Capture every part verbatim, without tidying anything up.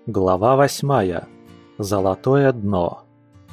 Глава восьмая. Золотое дно.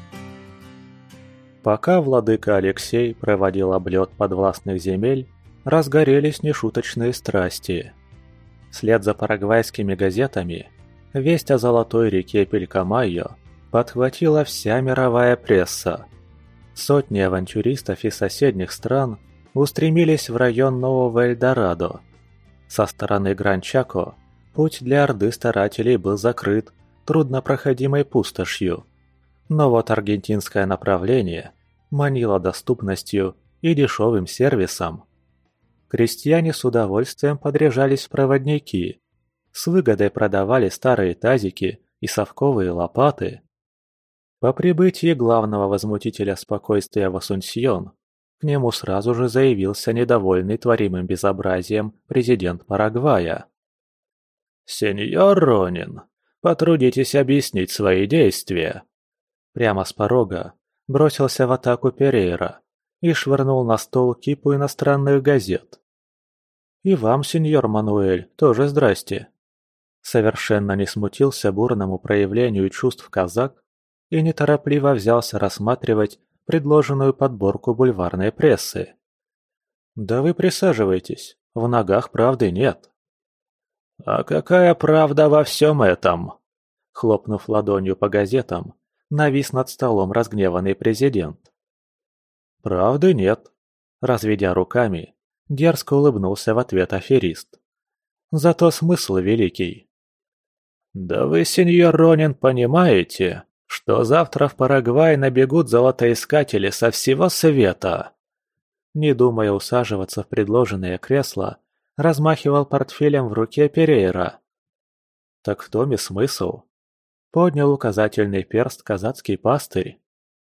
Пока владыка Алексей проводил облет подвластных земель, разгорелись нешуточные страсти. Вслед за парагвайскими газетами весть о золотой реке Пилькамайо подхватила вся мировая пресса. Сотни авантюристов из соседних стран устремились в район Нового Эльдорадо. Со стороны Гран-Чако путь для орды старателей был закрыт труднопроходимой пустошью. Но вот аргентинское направление манило доступностью и дешевым сервисом. Крестьяне с удовольствием подряжались в проводники, с выгодой продавали старые тазики и совковые лопаты. По прибытии главного возмутителя спокойствия в Асунсьон к нему сразу же заявился недовольный творимым безобразием президент Парагвая. «Сеньор Ронин, потрудитесь объяснить свои действия!» Прямо с порога бросился в атаку Перейра и швырнул на стол кипу иностранных газет. «И вам, сеньор Мануэль, тоже здрасте!» Совершенно не смутился бурному проявлению чувств казак и неторопливо взялся рассматривать предложенную подборку бульварной прессы. «Да вы присаживайтесь, в ногах правды нет». «А какая правда во всем этом?» Хлопнув ладонью по газетам, навис над столом разгневанный президент. «Правды нет», — разведя руками, дерзко улыбнулся в ответ аферист. «Зато смысл великий». «Да вы, сеньор Ронин, понимаете, что завтра в Парагвай набегут золотоискатели со всего света?» Не думая усаживаться в предложенное кресло, размахивал портфелем в руке Перейра. «Так в том и смысл», — поднял указательный перст казацкий пастырь.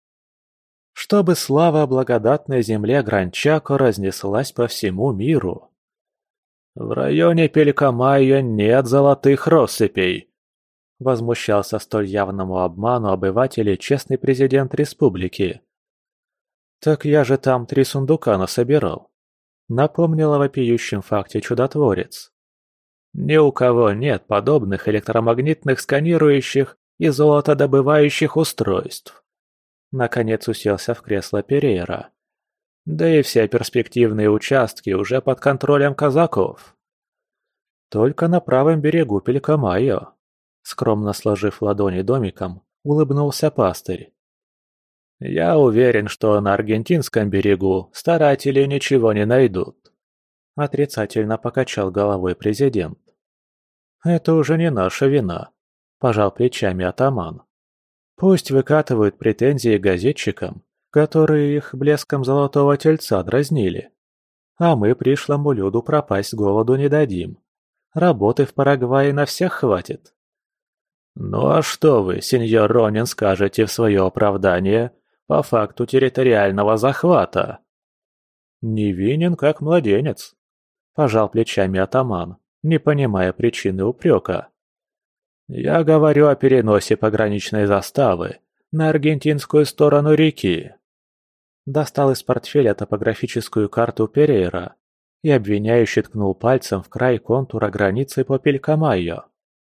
«Чтобы слава о благодатной земле Гран-Чако разнеслась по всему миру». «В районе Пилькамайо нет золотых россыпей», — возмущался столь явному обману обывателей честный президент республики. «Так я же там три сундука насобирал», — напомнил о вопиющем факте чудотворец. «Ни у кого нет подобных электромагнитных сканирующих и золотодобывающих устройств». Наконец уселся в кресло Перейра. «Да и все перспективные участки уже под контролем казаков». «Только на правом берегу Пилькамайо», — скромно сложив ладони домиком, улыбнулся пастырь. «Я уверен, что на аргентинском берегу старатели ничего не найдут», — отрицательно покачал головой президент. «Это уже не наша вина», — пожал плечами атаман. «Пусть выкатывают претензии газетчикам, которые их блеском золотого тельца дразнили. А мы пришлому люду пропасть с голоду не дадим. Работы в Парагвае на всех хватит». «Ну а что вы, сеньор Ронин, скажете в свое оправдание по факту территориального захвата?» «Невинен, как младенец», – пожал плечами атаман, не понимая причины упрека. «Я говорю о переносе пограничной заставы на аргентинскую сторону реки». Достал из портфеля топографическую карту Перейра и обвиняюще ткнул пальцем в край контура границы по Пилькамайо.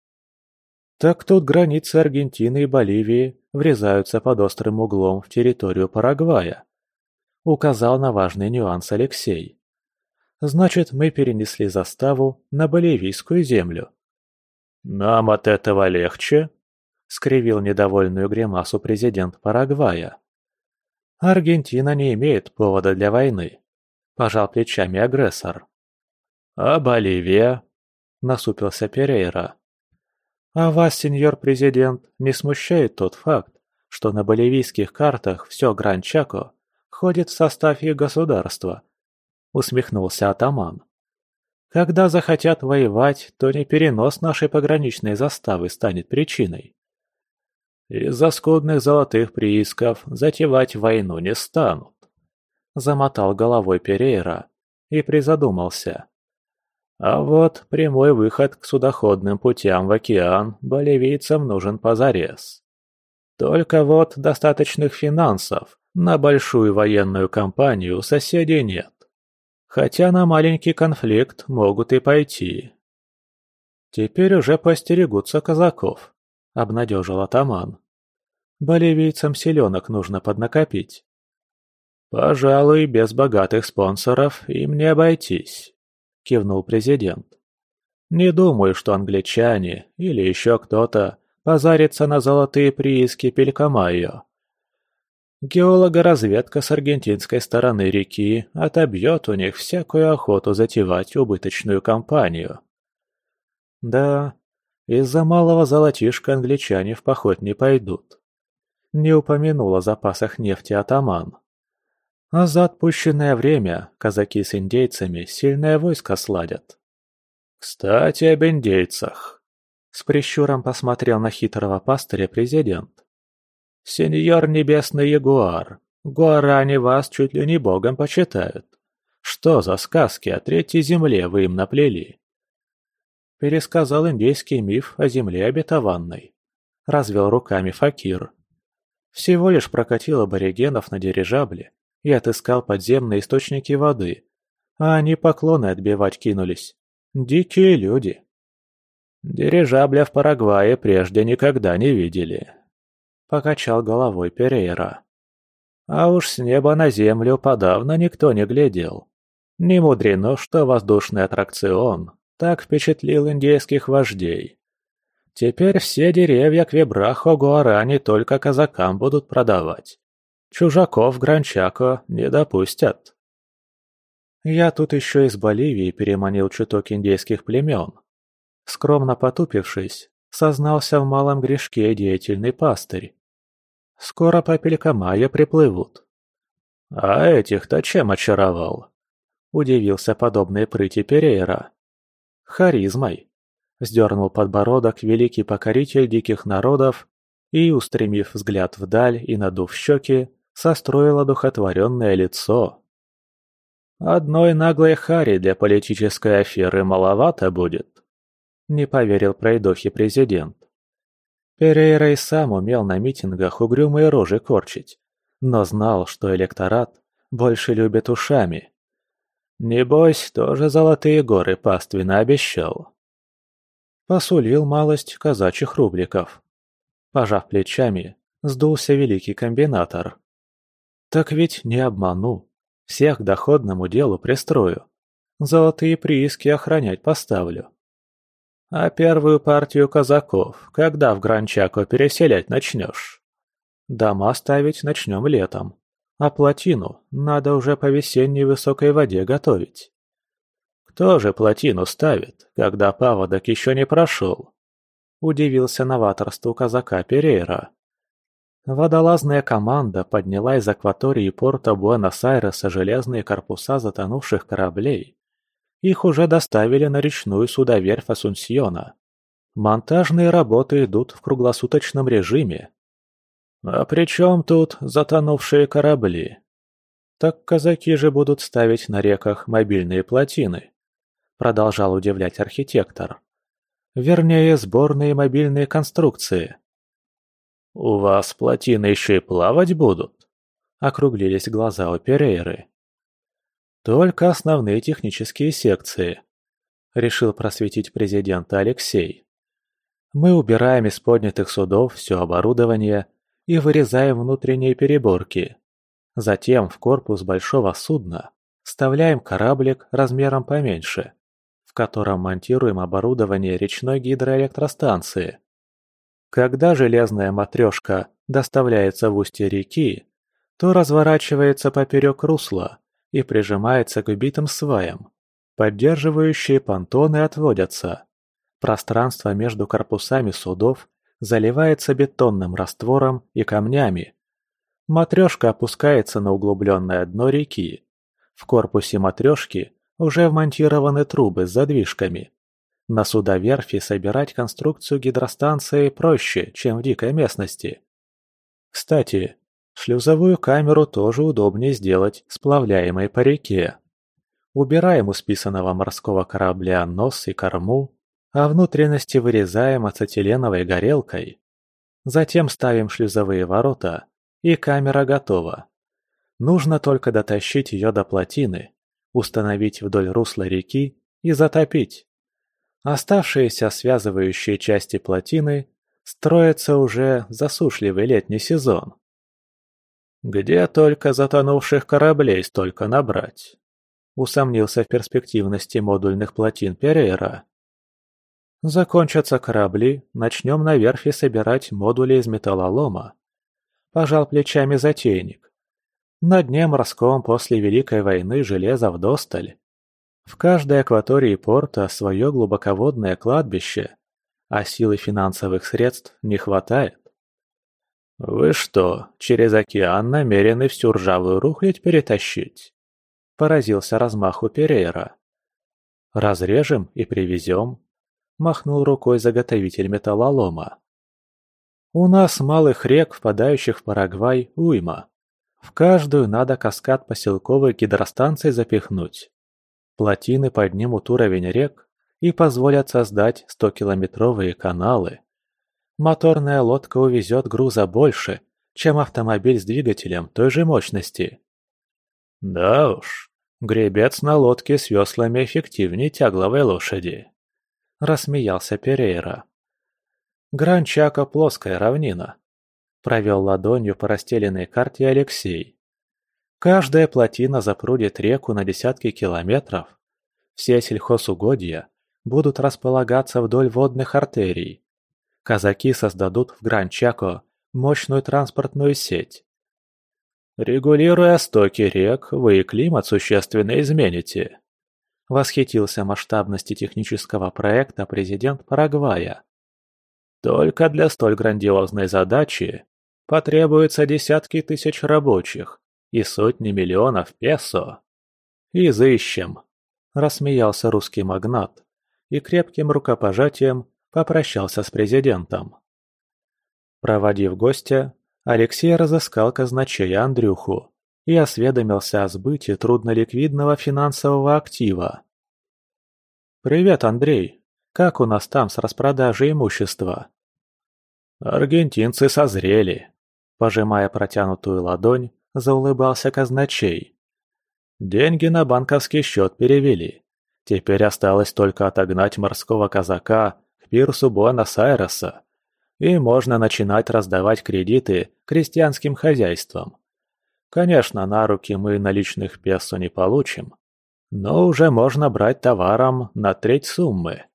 «Так тут границы Аргентины и Боливии врезаются под острым углом в территорию Парагвая», — указал на важный нюанс Алексей. «Значит, мы перенесли заставу на боливийскую землю». «Нам от этого легче?» — скривил недовольную гримасу президент Парагвая. «Аргентина не имеет повода для войны», — пожал плечами агрессор. «А Боливия?» — насупился Перейра. «А вас, сеньор президент, не смущает тот факт, что на боливийских картах все Гран-Чако входит в состав их государства?» — усмехнулся атаман. «Когда захотят воевать, то не перенос нашей пограничной заставы станет причиной. Из-за скудных золотых приисков затевать войну не станут», — замотал головой Перейра и призадумался. «А вот прямой выход к судоходным путям в океан боливийцам нужен позарез. Только вот достаточных финансов на большую военную кампанию у соседей нет. Хотя на маленький конфликт могут и пойти». «Теперь уже постерегутся казаков», — обнадежил атаман. «Боливийцам селенок нужно поднакопить». «Пожалуй, без богатых спонсоров им не обойтись», — кивнул президент. «Не думаю, что англичане или еще кто-то позарится на золотые прииски Пилькомайо. Геологоразведка с аргентинской стороны реки отобьет у них всякую охоту затевать убыточную кампанию». «Да, из-за малого золотишка англичане в поход не пойдут», — не упомянул о запасах нефти атаман. «А за отпущенное время казаки с индейцами сильное войско сладят». «Кстати, об индейцах», — с прищуром посмотрел на хитрого пастыря президент. «Сеньор Небесный Ягуар, гуарани вас чуть ли не богом почитают. Что за сказки о третьей земле вы им наплели?» Пересказал индейский миф о земле обетованной. Развел руками факир. Всего лишь прокатил аборигенов на дирижабле и отыскал подземные источники воды, а они поклоны отбивать кинулись. Дикие люди. «Дирижабля в Парагвае прежде никогда не видели», — покачал головой Перейра. «А уж с неба на землю подавно никто не глядел. Не мудрено, что воздушный аттракцион так впечатлил индейских вождей. Теперь все деревья Квебрахо-Гуарани только казакам будут продавать. Чужаков в Гранчако не допустят». Я тут еще из Боливии переманил чуток индейских племен. Скромно потупившись, сознался в малом грешке деятельный пастырь. Скоро по Пилькомайо приплывут. «А этих-то чем очаровал?» – удивился подобной прыти Перейра. «Харизмой», – сдернул подбородок великий покоритель диких народов и, устремив взгляд вдаль и надув щеки, состроил одухотворенное лицо. «Одной наглой хари для политической аферы маловато будет», — не поверил пройдохе президент. Перейра и сам умел на митингах угрюмые рожи корчить, но знал, что электорат больше любит ушами. Небось, тоже золотые горы паственно обещал. Посулил малость казачьих рубликов. Пожав плечами, сдулся великий комбинатор. «Так ведь не обману. Всех к доходному делу пристрою. Золотые прииски охранять поставлю. А первую партию казаков когда в Гранчако переселять начнешь? Дома ставить начнем летом, а плотину надо уже по весенней высокой воде готовить». «Кто же плотину ставит, когда паводок еще не прошел?» – удивился новаторству казака Перейра. Водолазная команда подняла из акватории порта Буэнос-Айреса железные корпуса затонувших кораблей. Их уже доставили на речную судоверфь Асунсьона. Монтажные работы идут в круглосуточном режиме. «А при чем тут затонувшие корабли?» «Так казаки же будут ставить на реках мобильные плотины», — продолжал удивлять архитектор. «Вернее, сборные мобильные конструкции». «У вас плотины еще и плавать будут?» — округлились глаза у Перейры. «Только основные технические секции», — решил просветить президента Алексей. «Мы убираем из поднятых судов все оборудование и вырезаем внутренние переборки. Затем в корпус большого судна вставляем кораблик размером поменьше, в котором монтируем оборудование речной гидроэлектростанции. Когда железная матрешка доставляется в устье реки, то разворачивается поперек русла и прижимается к убитым сваям. Поддерживающие понтоны отводятся. Пространство между корпусами судов заливается бетонным раствором и камнями. Матрешка опускается на углубленное дно реки. В корпусе матрешки уже вмонтированы трубы с задвижками. На судоверфи собирать конструкцию гидростанции проще, чем в дикой местности. Кстати, шлюзовую камеру тоже удобнее сделать сплавляемой по реке. Убираем у списанного морского корабля нос и корму, а внутренности вырезаем ацетиленовой горелкой. Затем ставим шлюзовые ворота, и камера готова. Нужно только дотащить ее до плотины, установить вдоль русла реки и затопить. Оставшиеся связывающие части плотины Строится уже засушливый летний сезон. Где только затонувших кораблей столько набрать? Усомнился в перспективности модульных плотин Перейра. Закончатся корабли, начнем на верфи собирать модули из металлолома. Пожал плечами затейник. На дне морском после Великой войны железа вдосталь. В каждой акватории порта свое глубоководное кладбище, а силы финансовых средств не хватает. «Вы что, через океан намерены всю ржавую рухлядь перетащить?» – поразился размаху Перейра. «Разрежем и привезем», – махнул рукой заготовитель металлолома. «У нас малых рек, впадающих в Парагвай, уйма. В каждую надо каскад поселковых гидростанций запихнуть. Плотины поднимут уровень рек и позволят создать стокилометровые каналы. Моторная лодка увезет груза больше, чем автомобиль с двигателем той же мощности. Да уж, гребец на лодке с веслами эффективнее тягловой лошади. Рассмеялся Перейра. Гран-Чако плоская равнина. Провел ладонью по расстеленной карте Алексей. Каждая плотина запрудит реку на десятки километров. Все сельхозугодья будут располагаться вдоль водных артерий. Казаки создадут в Гран-Чако мощную транспортную сеть. Регулируя стоки рек, вы и климат существенно измените. Восхитился масштабности технического проекта президент Парагвая. Только для столь грандиозной задачи потребуется десятки тысяч рабочих и сотни миллионов песо. Изыщем, рассмеялся русский магнат и крепким рукопожатием попрощался с президентом. Проводив гостя, Алексей разыскал казначея Андрюху и осведомился о сбыте трудноликвидного финансового актива. «Привет, Андрей. Как у нас там с распродажей имущества?» «Аргентинцы созрели», – пожимая протянутую ладонь, заулыбался казначей. «Деньги на банковский счет перевели. Теперь осталось только отогнать морского казака к пирсу Буэнос-Айреса, и можно начинать раздавать кредиты крестьянским хозяйствам. Конечно, на руки мы наличных песо не получим, но уже можно брать товаром на треть суммы.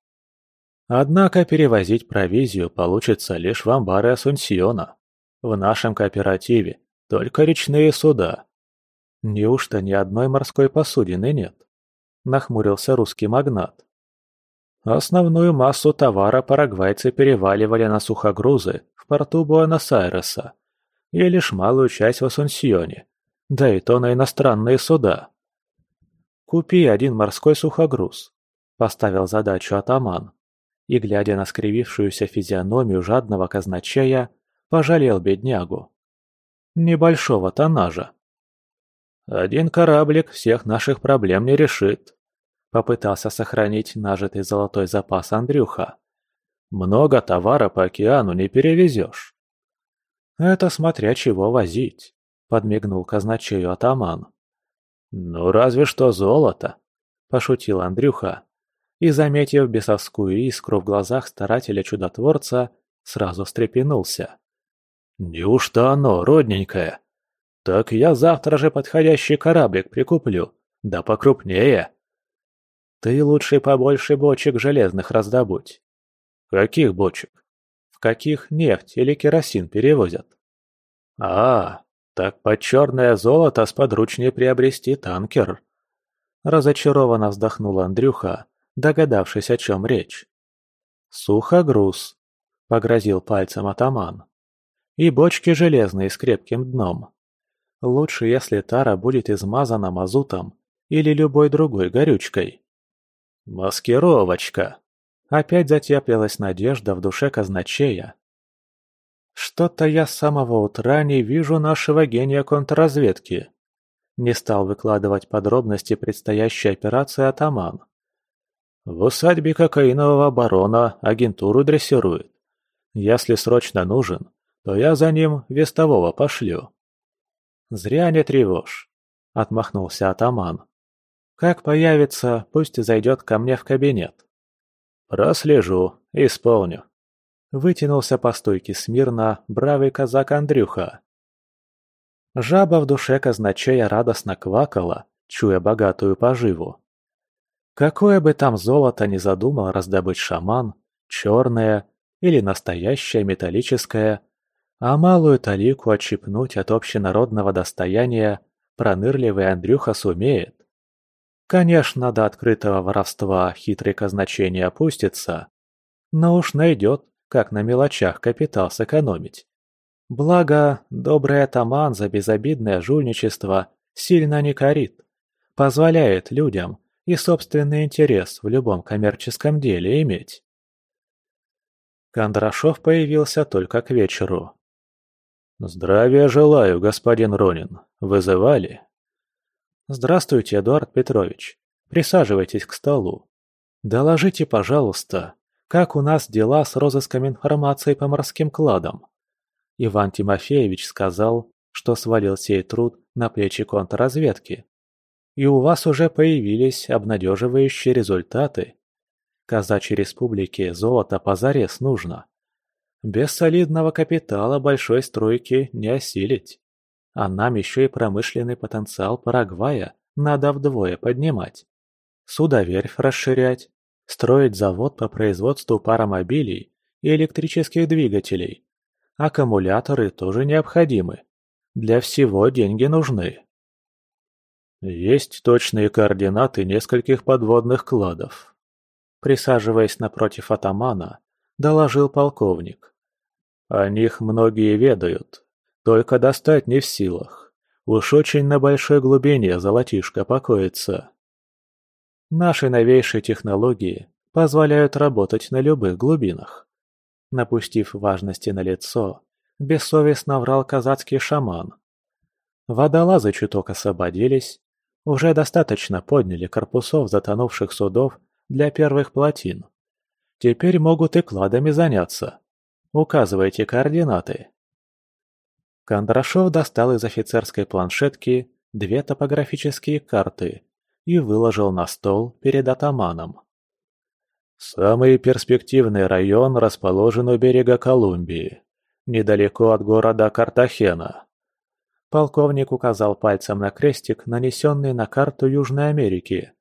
Однако перевозить провизию получится лишь в амбары Асунсьона. В нашем кооперативе только речные суда. Неужто ни одной морской посудины нет? Нахмурился русский магнат. Основную массу товара парагвайцы переваливали на сухогрузы в порту Буэнос-Айреса и лишь малую часть в Асунсьоне, да и то на иностранные суда. «Купи один морской сухогруз», – поставил задачу атаман, и, глядя на скривившуюся физиономию жадного казначея, пожалел беднягу. Небольшого тоннажа. «Один кораблик всех наших проблем не решит», – попытался сохранить нажитый золотой запас Андрюха. «Много товара по океану не перевезешь». «Это смотря чего возить», – подмигнул казначею атаман. «Ну, разве что золото», – пошутил Андрюха, и, заметив бесовскую искру в глазах старателя-чудотворца, сразу встрепенулся. «Неужто оно, родненькое? Так я завтра же подходящий кораблик прикуплю, да покрупнее». «Ты лучше побольше бочек железных раздобудь». «Каких бочек? В каких нефть или керосин перевозят?» «А, так под черное золото сподручнее приобрести танкер». Разочарованно вздохнул Андрюха, догадавшись, о чем речь. «Сухогруз», — погрозил пальцем атаман. «И бочки железные с крепким дном. Лучше, если тара будет измазана мазутом или любой другой горючкой». «Маскировочка!» Опять затеплилась надежда в душе казначея. «Что-то я с самого утра не вижу нашего гения контрразведки», — не стал выкладывать подробности предстоящей операции атаман. «В усадьбе кокаинового барона агентуру дрессирует. Если срочно нужен, то я за ним вестового пошлю». «Зря не тревожь», — отмахнулся атаман. «Как появится, пусть зайдет ко мне в кабинет». «Прослежу, исполню». вытянулся по стойке смирно бравый казак Андрюха. Жаба в душе казначея радостно квакала, чуя богатую поживу. Какое бы там золото ни задумал раздобыть шаман, черное или настоящее металлическое, а малую талику отщипнуть от общенародного достояния пронырливый Андрюха сумеет. Конечно, до открытого воровства хитрый казначей не опустится, но уж найдет, как на мелочах капитал сэкономить. Благо, добрый атаман за безобидное жульничество сильно не корит, позволяет людям и собственный интерес в любом коммерческом деле иметь. Кондрашов появился только к вечеру. «Здравия желаю, господин Ронин. Вызывали?» «Здравствуйте, Эдуард Петрович. Присаживайтесь к столу. Доложите, пожалуйста, как у нас дела с розыском информации по морским кладам?» Иван Тимофеевич сказал, что свалил сей труд на плечи контрразведки. И у вас уже появились обнадеживающие результаты. Казачьей республике золото позарез нужно. Без солидного капитала большой стройки не осилить. А нам еще и промышленный потенциал Парагвая надо вдвое поднимать. Судоверфь расширять, строить завод по производству паромобилей и электрических двигателей. Аккумуляторы тоже необходимы. Для всего деньги нужны. Есть точные координаты нескольких подводных кладов. Присаживаясь напротив атамана, доложил полковник. О них многие ведают, только достать не в силах. Уж очень на большой глубине золотишко покоится. Наши новейшие технологии позволяют работать на любых глубинах. Напустив важности на лицо, бессовестно врал казацкий шаман. Водолазы чуток освободились, уже достаточно подняли корпусов затонувших судов для первых плотин. Теперь могут и кладами заняться. Указывайте координаты. Кондрашов достал из офицерской планшетки две топографические карты и выложил на стол перед атаманом. Самый перспективный район расположен у берега Колумбии, недалеко от города Картахена. Полковник указал пальцем на крестик, нанесенный на карту Южной Америки.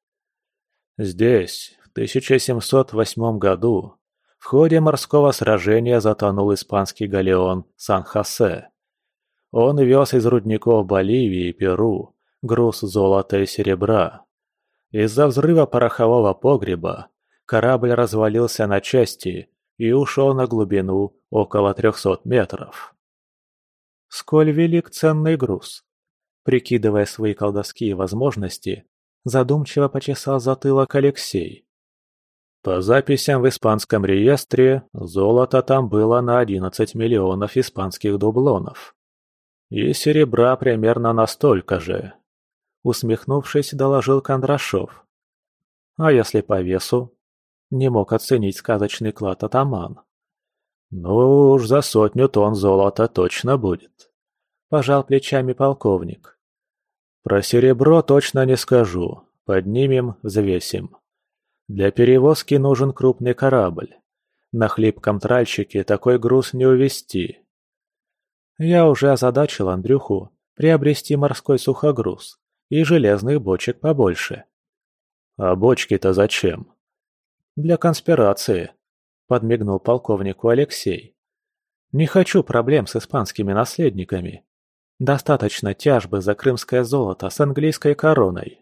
Здесь, в тысяча семьсот восьмом году, в ходе морского сражения затонул испанский галеон «Сан-Хосе». Он вез из рудников Боливии и Перу груз золота и серебра. Из-за взрыва порохового погреба корабль развалился на части и ушел на глубину около трехсот метров. Сколь велик ценный груз. Прикидывая свои колдовские возможности, задумчиво почесал затылок Алексей. По записям в испанском реестре, золота там было на одиннадцать миллионов испанских дублонов. И серебра примерно на столько же. Усмехнувшись, доложил Кондрашов. А если по весу? Не мог оценить сказочный клад атаман. Ну уж за сотню тонн золота точно будет. Пожал плечами полковник. Про серебро точно не скажу. Поднимем, взвесим. Для перевозки нужен крупный корабль. На хлипком тральщике такой груз не увезти. Я уже озадачил Андрюху приобрести морской сухогруз и железных бочек побольше. А бочки-то зачем? Для конспирации, подмигнул полковнику Алексей. Не хочу проблем с испанскими наследниками. Достаточно тяжбы за крымское золото с английской короной.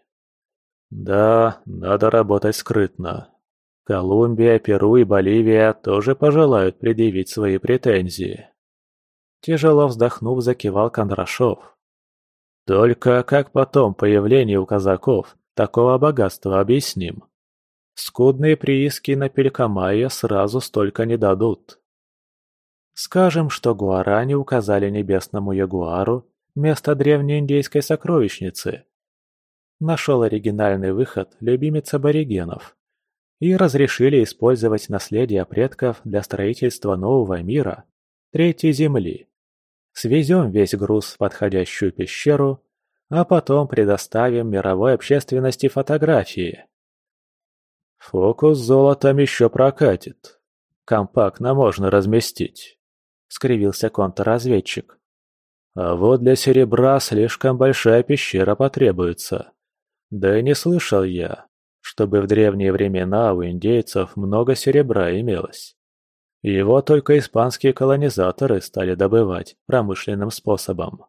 Да, надо работать скрытно. Колумбия, Перу и Боливия тоже пожелают предъявить свои претензии. Тяжело вздохнув, закивал Кондрашов. Только как потом появление у казаков такого богатства объясним? Скудные прииски на Пилькамайе сразу столько не дадут. Скажем, что гуарани указали небесному ягуару место древней индейской сокровищницы. Нашел оригинальный выход любимец аборигенов. И разрешили использовать наследие предков для строительства нового мира, третьей земли. Свезем весь груз в подходящую пещеру, а потом предоставим мировой общественности фотографии. Фокус с золотом еще прокатит. компактно можно разместить», — скривился контрразведчик. «А вот для серебра слишком большая пещера потребуется. Да и не слышал я, чтобы в древние времена у индейцев много серебра имелось. Его только испанские колонизаторы стали добывать промышленным способом».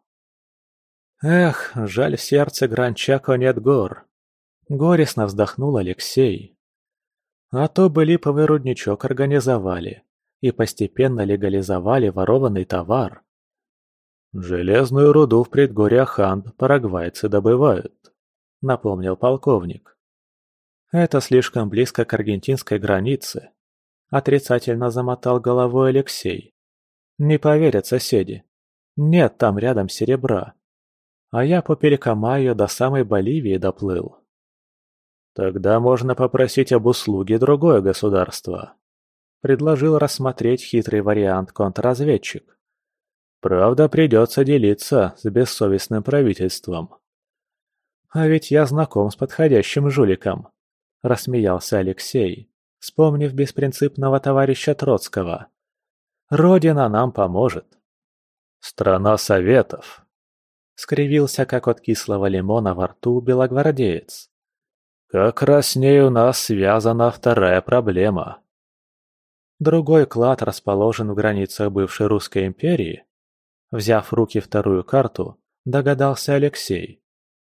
«Эх, жаль, в сердце Гран-Чако нет гор», — горестно вздохнул Алексей. «А то бы липовый рудничок организовали и постепенно легализовали ворованный товар». «Железную руду в предгорьях Анд парагвайцы добывают», — напомнил полковник. «Это слишком близко к аргентинской границе», — отрицательно замотал головой Алексей. «Не поверят соседи. Нет там рядом серебра. А я по Пеликамайо до самой Боливии доплыл». «Тогда можно попросить об услуге другое государство», — предложил рассмотреть хитрый вариант контрразведчик. «Правда, придется делиться с бессовестным правительством». «А ведь я знаком с подходящим жуликом», — рассмеялся Алексей, вспомнив беспринципного товарища Троцкого. «Родина нам поможет». «Страна советов», — скривился, как от кислого лимона во рту, белогвардеец. «Как раз с ней у нас связана вторая проблема». Другой клад расположен в границах бывшей Русской империи. Взяв в руки вторую карту, догадался Алексей.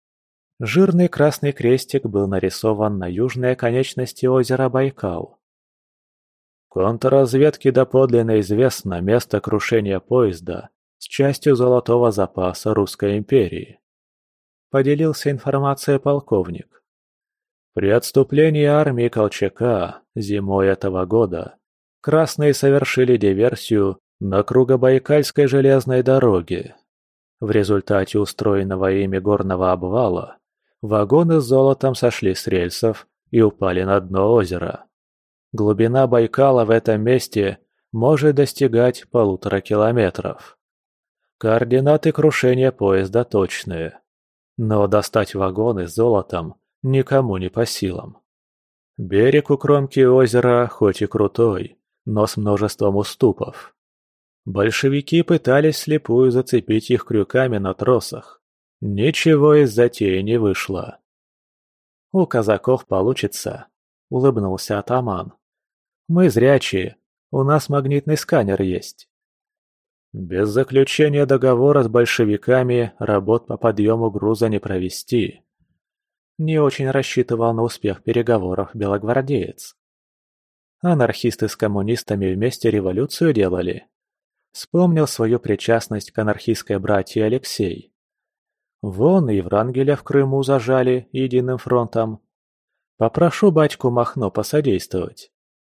Жирный красный крестик был нарисован на южной оконечности озера Байкал. Контрразведке доподлинно известно место крушения поезда с частью золотого запаса Русской империи. Поделился информацией полковник. При отступлении армии Колчака зимой этого года красные совершили диверсию на Кругобайкальской железной дороге. В результате устроенного ими горного обвала вагоны с золотом сошли с рельсов и упали на дно озера. Глубина Байкала в этом месте может достигать полутора километров. Координаты крушения поезда точные, но достать вагоны с золотом никому не по силам. Берег у кромки озера хоть и крутой, но с множеством уступов. Большевики пытались слепую зацепить их крюками на тросах. Ничего из затеи не вышло. «У казаков получится», — улыбнулся атаман. «Мы зрячие, у нас магнитный сканер есть». «Без заключения договора с большевиками работ по подъему груза не провести». Не очень рассчитывал на успех переговоров белогвардеец. Анархисты с коммунистами вместе революцию делали. Вспомнил свою причастность к анархистской братье Алексей. Вон и Врангеля в Крыму зажали единым фронтом. Попрошу батьку Махно посодействовать.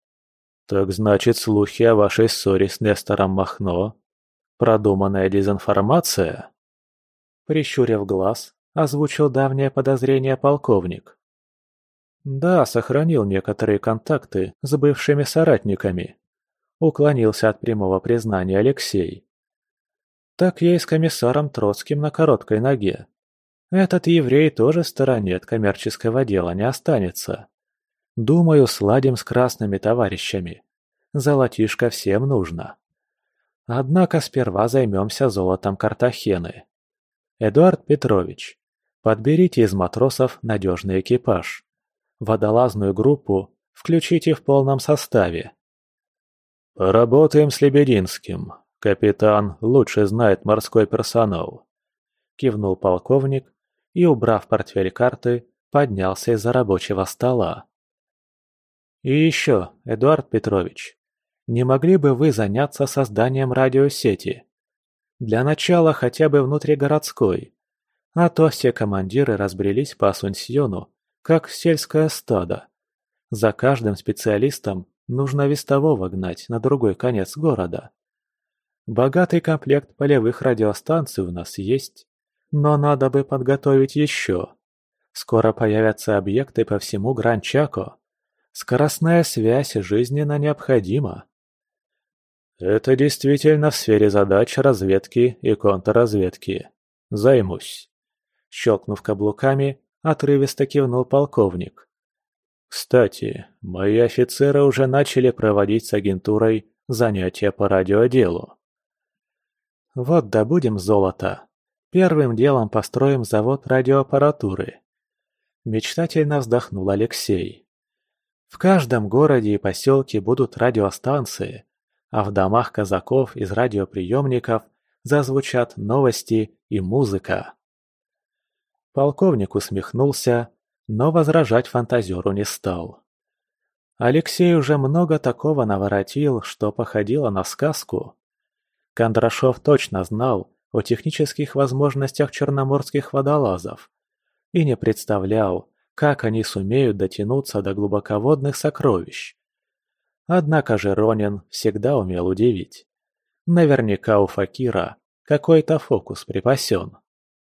Так значит, слухи о вашей ссоре с Нестором Махно — продуманная дезинформация? Прищурив глаз, озвучил давнее подозрение полковник. Да, сохранил некоторые контакты с бывшими соратниками. Уклонился от прямого признания Алексей. Так я и с комиссаром Троцким на короткой ноге. Этот еврей тоже в стороне от коммерческого дела не останется. Думаю, сладим с красными товарищами. Золотишко всем нужно. Однако сперва займемся золотом Картахены. Эдуард Петрович, подберите из матросов надежный экипаж. Водолазную группу включите в полном составе. «Поработаем с Лебединским. Капитан лучше знает морской персонал», — кивнул полковник и, убрав портфель карты, поднялся из-за рабочего стола. «И еще, Эдуард Петрович, не могли бы вы заняться созданием радиосети? Для начала хотя бы внутригородской, а то все командиры разбрелись по Асунсьону, как сельское стадо. За каждым специалистом нужно вестового гнать на другой конец города. Богатый комплект полевых радиостанций у нас есть, но надо бы подготовить еще. Скоро появятся объекты по всему Гран-Чако. Скоростная связь жизненно необходима. Это действительно в сфере задач разведки и контрразведки. Займусь. Щелкнув каблуками, отрывисто кивнул полковник. Кстати, мои офицеры уже начали проводить с агентурой занятия по радиоделу. Вот добудем золото. Первым делом построим завод радиоаппаратуры. Мечтательно вздохнул Алексей. В каждом городе и поселке будут радиостанции, а в домах казаков из радиоприемников зазвучат новости и музыка. Полковник усмехнулся, но возражать фантазеру не стал. Алексей уже много такого наворотил, что походило на сказку. Кондрашов точно знал о технических возможностях черноморских водолазов и не представлял, как они сумеют дотянуться до глубоководных сокровищ. Однако же Ронин всегда умел удивить. Наверняка у Факира какой-то фокус припасен.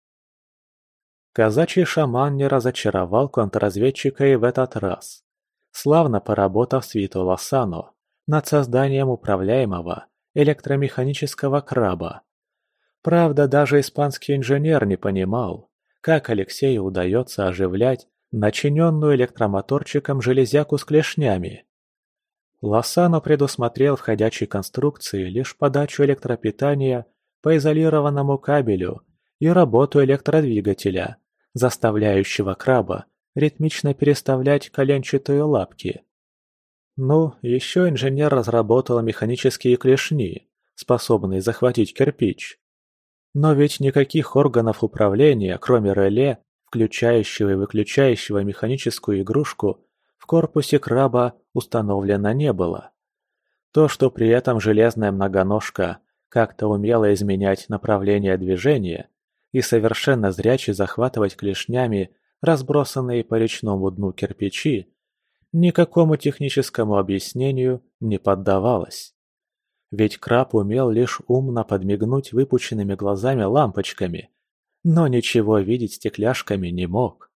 Казачий шаман не разочаровал контрразведчика и в этот раз, славно поработав с Вито Лосано над созданием управляемого электромеханического краба. Правда, даже испанский инженер не понимал, как Алексею удается оживлять начиненную электромоторчиком железяку с клешнями. Лосано предусмотрел в ходячей конструкции лишь подачу электропитания по изолированному кабелю и работу электродвигателя, заставляющего краба ритмично переставлять коленчатые лапки. Ну, еще инженер разработал механические клешни, способные захватить кирпич. Но ведь никаких органов управления, кроме реле, включающего и выключающего механическую игрушку, в корпусе краба установлено не было. То, что при этом железная многоножка как-то умела изменять направление движения и совершенно зряче захватывать клешнями разбросанные по речному дну кирпичи, никакому техническому объяснению не поддавалось. Ведь краб умел лишь умно подмигнуть выпученными глазами лампочками, но ничего видеть стекляшками не мог.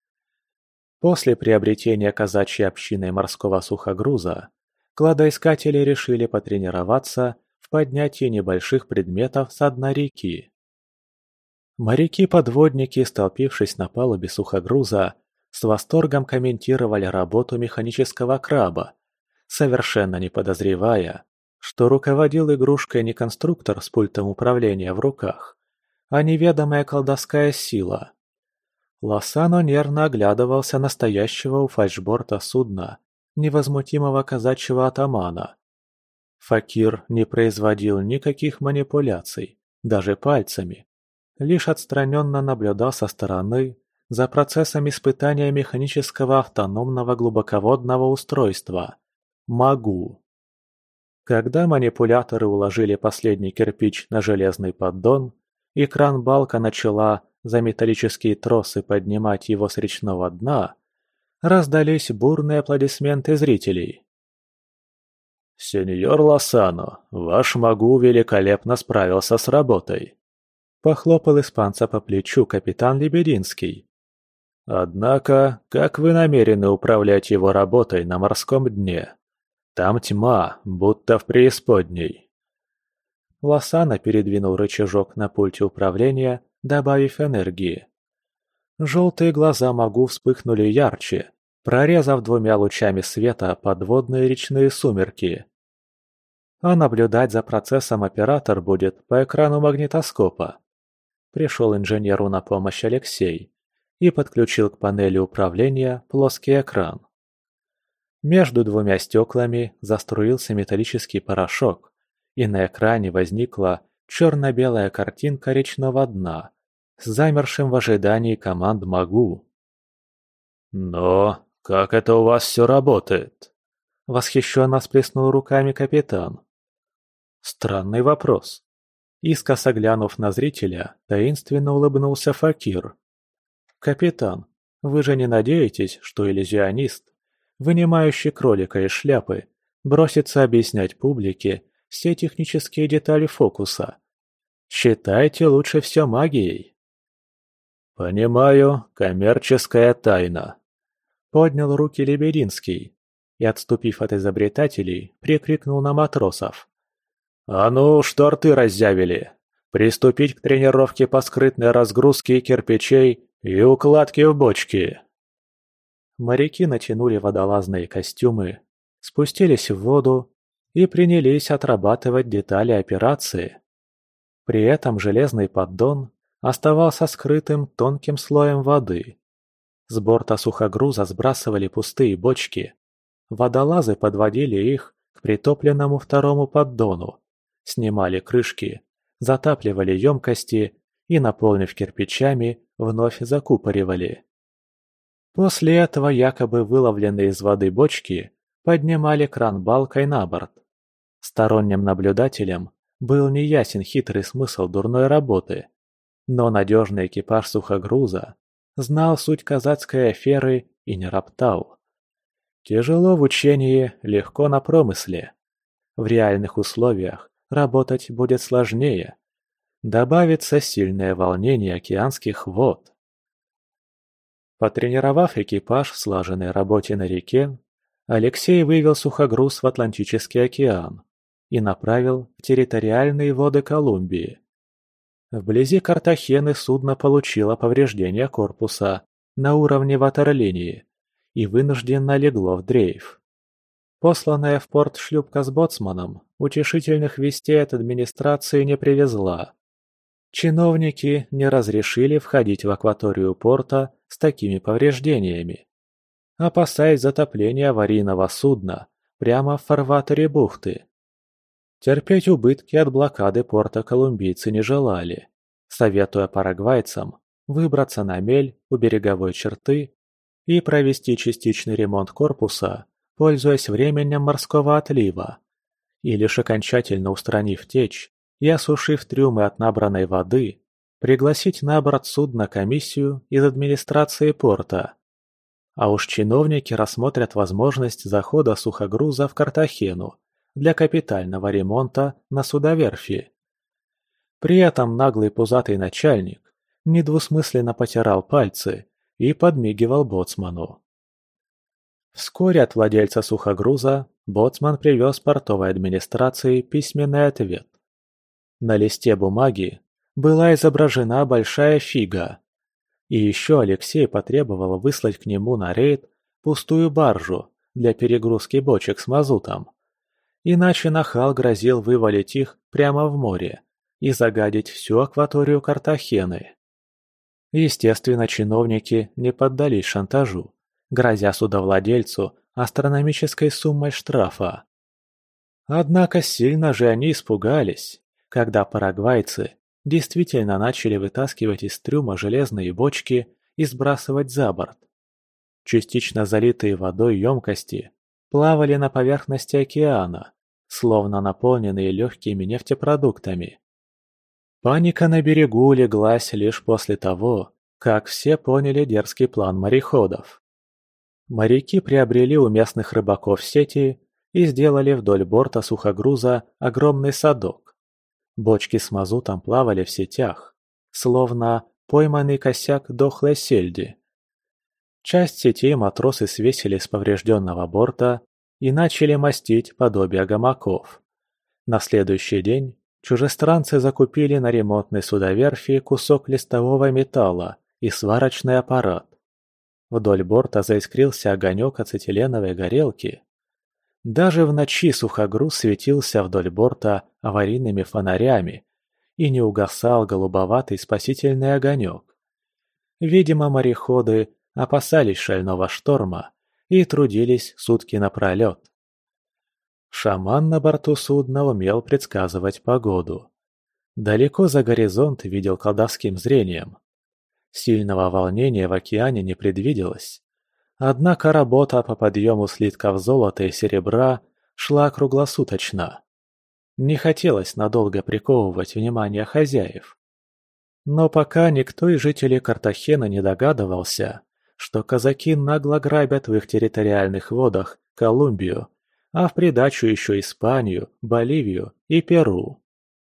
После приобретения казачьей общиной морского сухогруза, кладоискатели решили потренироваться в поднятии небольших предметов со дна реки. Моряки-подводники, столпившись на палубе сухогруза, с восторгом комментировали работу механического краба, совершенно не подозревая, что руководил игрушкой не конструктор с пультом управления в руках, а неведомая колдовская сила. Лосано нервно оглядывался настоящего у фальшборта судна, невозмутимого казачьего атамана. Факир не производил никаких манипуляций, даже пальцами, лишь отстраненно наблюдал со стороны за процессом испытания механического автономного глубоководного устройства «Магу». Когда манипуляторы уложили последний кирпич на железный поддон, и кран-балка начала за металлические тросы поднимать его с речного дна, раздались бурные аплодисменты зрителей. «Сеньор Лосано, ваш Магу великолепно справился с работой», — похлопал испанца по плечу капитан Лебединский. «Однако, как вы намерены управлять его работой на морском дне? Там тьма, будто в преисподней». Лосано передвинул рычажок на пульте управления, добавив энергии. Желтые глаза Магу вспыхнули ярче, прорезав двумя лучами света подводные речные сумерки. А наблюдать за процессом оператор будет по экрану магнитоскопа. Пришел инженеру на помощь Алексей и подключил к панели управления плоский экран. Между двумя стеклами заструился металлический порошок, и на экране возникла черно-белая картинка речного дна с замершим в ожидании команд Магу. «Но как это у вас все работает?» — восхищенно всплеснул руками капитан. Странный вопрос. Искоса глянув на зрителя, таинственно улыбнулся Факир. «Капитан, вы же не надеетесь, что иллюзионист, вынимающий кролика из шляпы, бросится объяснять публике все технические детали фокуса? Считайте лучше все магией». «Понимаю, коммерческая тайна», — поднял руки Лебединский и, отступив от изобретателей, прикрикнул на матросов. «А ну, что рты раззявили? Приступить к тренировке по скрытной разгрузке кирпичей и укладке в бочки!» Моряки натянули водолазные костюмы, спустились в воду и принялись отрабатывать детали операции. При этом железный поддон оставался скрытым тонким слоем воды. С борта сухогруза сбрасывали пустые бочки. Водолазы подводили их к притопленному второму поддону, снимали крышки, затапливали емкости и, наполнив кирпичами, вновь закупоривали. После этого якобы выловленные из воды бочки поднимали кран балкой на борт. Сторонним наблюдателям был неясен хитрый смысл дурной работы, но надежный экипаж сухогруза знал суть казацкой аферы и не роптал. Тяжело в учении, легко на промысле. В реальных условиях работать будет сложнее. Добавится сильное волнение океанских вод. Потренировав экипаж в слаженной работе на реке, Алексей вывел сухогруз в Атлантический океан и направил в территориальные воды Колумбии. Вблизи Картахены судно получило повреждение корпуса на уровне ватерлинии и вынужденно легло в дрейф. Посланная в порт шлюпка с боцманом утешительных вестей от администрации не привезла. Чиновники не разрешили входить в акваторию порта с такими повреждениями, опасаясь затопления аварийного судна прямо в фарватере бухты. Терпеть убытки от блокады порта колумбийцы не желали, советуя парагвайцам выбраться на мель у береговой черты и провести частичный ремонт корпуса, пользуясь временем морского отлива, и лишь окончательно устранив течь и осушив трюмы от набранной воды, пригласить на борт судна комиссию из администрации порта. А уж чиновники рассмотрят возможность захода сухогруза в Картахену для капитального ремонта на судоверфи. При этом наглый пузатый начальник недвусмысленно потирал пальцы и подмигивал боцману. Вскоре от владельца сухогруза боцман привез портовой администрации письменный ответ. На листе бумаги была изображена большая фига. И еще Алексей потребовал выслать к нему на рейд пустую баржу для перегрузки бочек с мазутом. Иначе нахал грозил вывалить их прямо в море и загадить всю акваторию Картахены. Естественно, чиновники не поддались шантажу, грозя судовладельцу астрономической суммой штрафа. Однако сильно же они испугались, когда парагвайцы действительно начали вытаскивать из трюма железные бочки и сбрасывать за борт. Частично залитые водой емкости плавали на поверхности океана, словно наполненные легкими нефтепродуктами. Паника на берегу улеглась лишь после того, как все поняли дерзкий план мореходов. Моряки приобрели у местных рыбаков сети и сделали вдоль борта сухогруза огромный садок. Бочки с мазутом плавали в сетях, словно пойманный косяк дохлой сельди. Часть сетей матросы свесили с поврежденного борта и начали мастить подобие гамаков. На следующий день чужестранцы закупили на ремонтной судоверфи кусок листового металла и сварочный аппарат. Вдоль борта заискрился огонек ацетиленовой горелки. Даже в ночи сухогруз светился вдоль борта аварийными фонарями и не угасал голубоватый спасительный огонек. Видимо, мореходы опасались шального шторма и трудились сутки напролет. Шаман на борту судна умел предсказывать погоду. Далеко за горизонт видел колдовским зрением. Сильного волнения в океане не предвиделось. Однако работа по подъему слитков золота и серебра шла круглосуточно. Не хотелось надолго приковывать внимание хозяев. Но пока никто из жителей Картахена не догадывался, что казаки нагло грабят в их территориальных водах Колумбию, а в придачу еще Испанию, Боливию и Перу.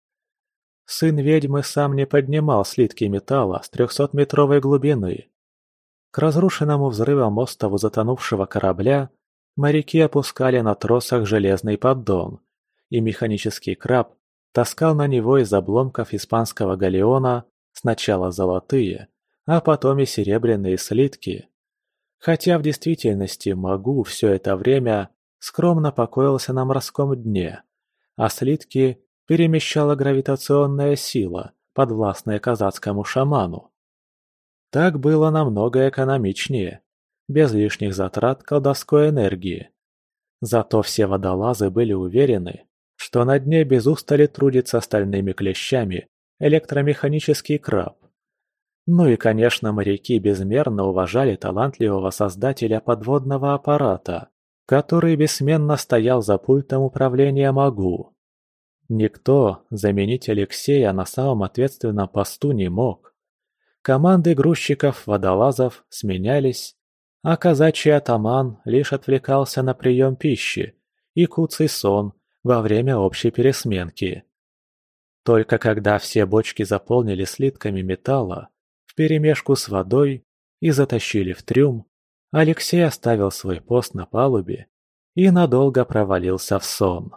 Сын ведьмы сам не поднимал слитки металла с трехсотметровой глубины. К разрушенному взрывом остову затонувшего корабля моряки опускали на тросах железный поддон, и механический краб таскал на него из обломков испанского галеона сначала золотые, а потом и серебряные слитки. Хотя в действительности Магу все это время скромно покоился на морском дне, а слитки перемещала гравитационная сила, подвластная казацкому шаману. Так было намного экономичнее, без лишних затрат колдовской энергии. Зато все водолазы были уверены, что на дне без устали трудится стальными клещами электромеханический краб. Ну и, конечно, моряки безмерно уважали талантливого создателя подводного аппарата, который бессменно стоял за пультом управления Магу. Никто заменить Алексея на самом ответственном посту не мог. Команды грузчиков-водолазов сменялись, а казачий атаман лишь отвлекался на прием пищи и куцый сон во время общей пересменки. Только когда все бочки заполнили слитками металла вперемешку с водой и затащили в трюм, Алексей оставил свой пост на палубе и надолго провалился в сон.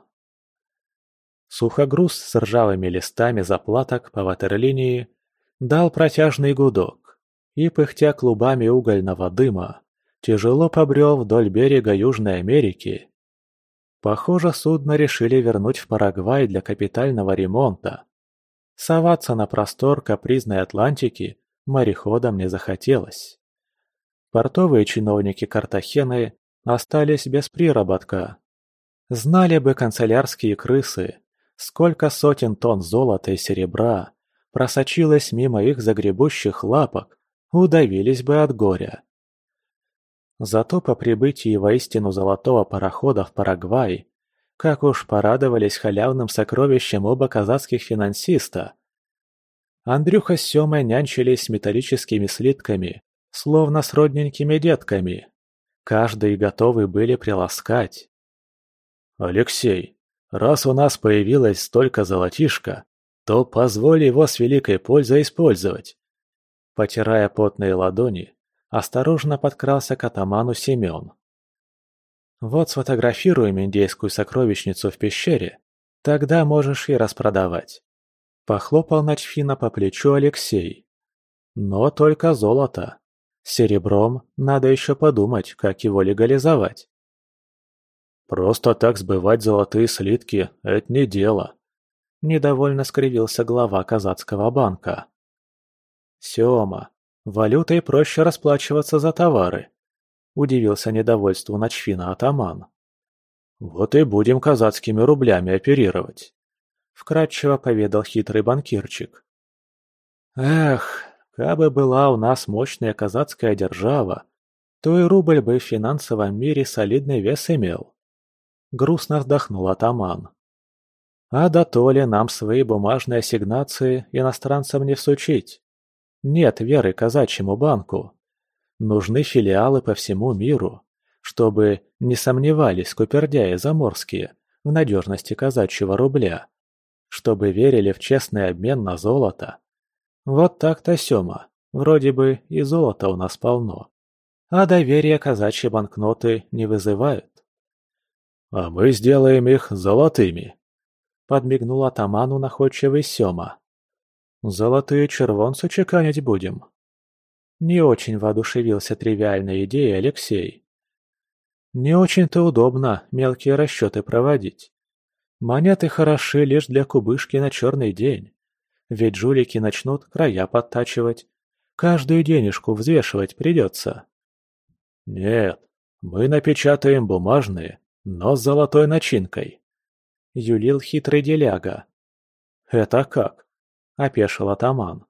Сухогруз с ржавыми листами заплаток по ватерлинии дал протяжный гудок и, пыхтя клубами угольного дыма, тяжело побрел вдоль берега Южной Америки. Похоже, судно решили вернуть в Парагвай для капитального ремонта. Соваться на простор капризной Атлантики мореходам не захотелось. Портовые чиновники Картахены остались без приработка. Знали бы канцелярские крысы, сколько сотен тонн золота и серебра просочилось мимо их загребущих лапок, удавились бы от горя. Зато по прибытии воистину золотого парохода в Парагвай, как уж порадовались халявным сокровищем оба казацких финансиста. Андрюха с Семой нянчились с металлическими слитками, словно с родненькими детками. Каждый готовы были приласкать. «Алексей, раз у нас появилось столько золотишка, то позволь его с великой пользой использовать». Потирая потные ладони, осторожно подкрался к атаману Семен. «Вот сфотографируем индейскую сокровищницу в пещере, тогда можешь и распродавать». Похлопал Ночфина по плечу Алексей. «Но только золото. С серебром надо еще подумать, как его легализовать». «Просто так сбывать золотые слитки – это не дело», – недовольно скривился глава казацкого банка. «Сема, валютой проще расплачиваться за товары», – удивился недовольству Ночфина атаман. «Вот и будем казацкими рублями оперировать», – вкратчиво поведал хитрый банкирчик. «Эх, кабы была у нас мощная казацкая держава, то и рубль бы в финансовом мире солидный вес имел», – грустно вздохнул атаман. «А да то ли нам свои бумажные ассигнации иностранцам не всучить. Нет веры казачьему банку. Нужны филиалы по всему миру, чтобы не сомневались купердяи заморские в надежности казачьего рубля, чтобы верили в честный обмен на золото. Вот так-то, Сёма, вроде бы и золота у нас полно, а доверия казачьи банкноты не вызывают». «А мы сделаем их золотыми», — подмигнул атаману находчивый Сёма. «Золотые червонцы чеканить будем». Не очень воодушевился тривиальной идеей Алексей. «Не очень-то удобно мелкие расчеты проводить. Монеты хороши лишь для кубышки на черный день. Ведь жулики начнут края подтачивать. Каждую денежку взвешивать придется». «Нет, мы напечатаем бумажные, но с золотой начинкой», — юлил хитрый деляга. «Это как?» — опешил атаман.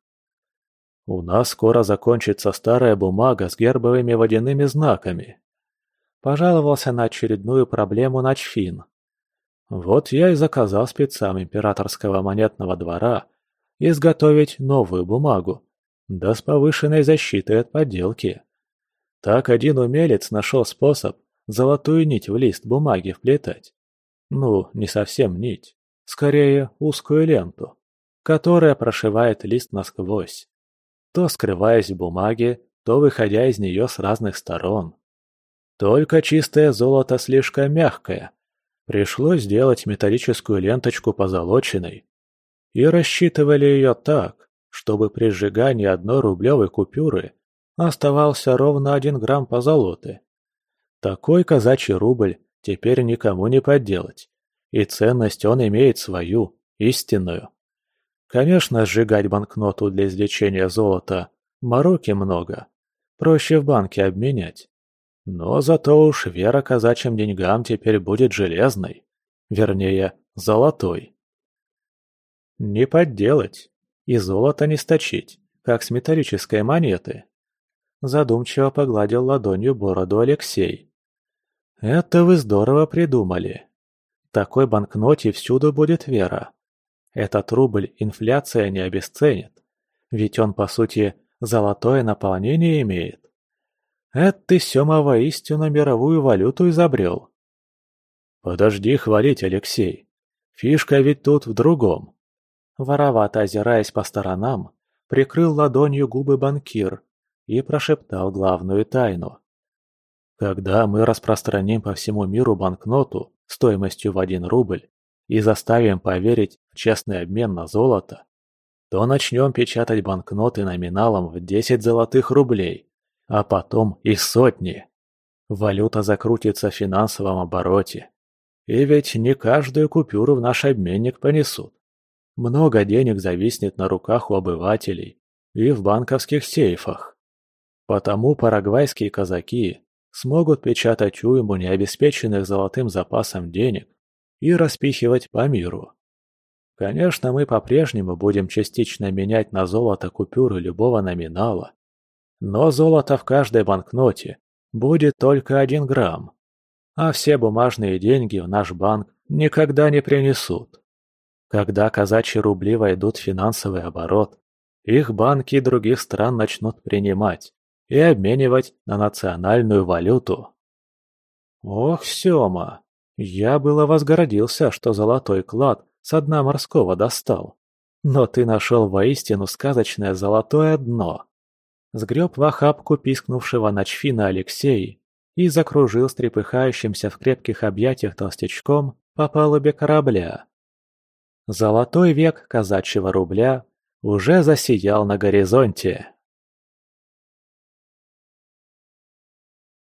«У нас скоро закончится старая бумага с гербовыми водяными знаками», — пожаловался на очередную проблему Ночфин. «Вот я и заказал спецам императорского монетного двора изготовить новую бумагу, да с повышенной защитой от подделки. Так один умелец нашел способ золотую нить в лист бумаги вплетать. Ну, не совсем нить, скорее узкую ленту, которая прошивает лист насквозь, то скрываясь в бумаге, то выходя из нее с разных сторон. Только чистое золото слишком мягкое. Пришлось сделать металлическую ленточку позолоченной. И рассчитывали ее так, чтобы при сжигании одной рублевой купюры Оставался ровно один грамм позолоты. Такой казачий рубль теперь никому не подделать, и ценность он имеет свою, истинную. Конечно, сжигать банкноту для извлечения золота мороки много, проще в банке обменять. Но зато уж вера казачьим деньгам теперь будет железной, вернее, золотой. Не подделать и золото не сточить, как с металлической монеты. Задумчиво погладил ладонью бороду Алексей. Это вы здорово придумали. Такой банкноте всюду будет вера. Этот рубль инфляция не обесценит, ведь он, по сути, золотое наполнение имеет. Это ты, Сёма, воистину мировую валюту изобрел. Подожди хвалить, Алексей. Фишка ведь тут в другом. Воровато озираясь по сторонам, прикрыл ладонью губы банкир и прошептал главную тайну. Когда мы распространим по всему миру банкноту стоимостью в один рубль и заставим поверить в честный обмен на золото, то начнем печатать банкноты номиналом в десять золотых рублей, а потом и сотни. Валюта закрутится в финансовом обороте. И ведь не каждую купюру в наш обменник понесут. Много денег зависнет на руках у обывателей и в банковских сейфах. Потому парагвайские казаки смогут печатать уйму необеспеченных золотым запасом денег и распихивать по миру. Конечно, мы по-прежнему будем частично менять на золото купюры любого номинала, но золото в каждой банкноте будет только один грамм, а все бумажные деньги в наш банк никогда не принесут. Когда казачьи рубли войдут в финансовый оборот, их банки других стран начнут принимать и обменивать на национальную валюту. Ох, Сёма, я было возгордился, что золотой клад со дна морского достал. Но ты нашел воистину сказочное золотое дно. Сгреб в охапку пискнувшего ночфина Алексей и закружил с трепыхающимся в крепких объятиях толстячком по палубе корабля. Золотой век казачьего рубля уже засиял на горизонте.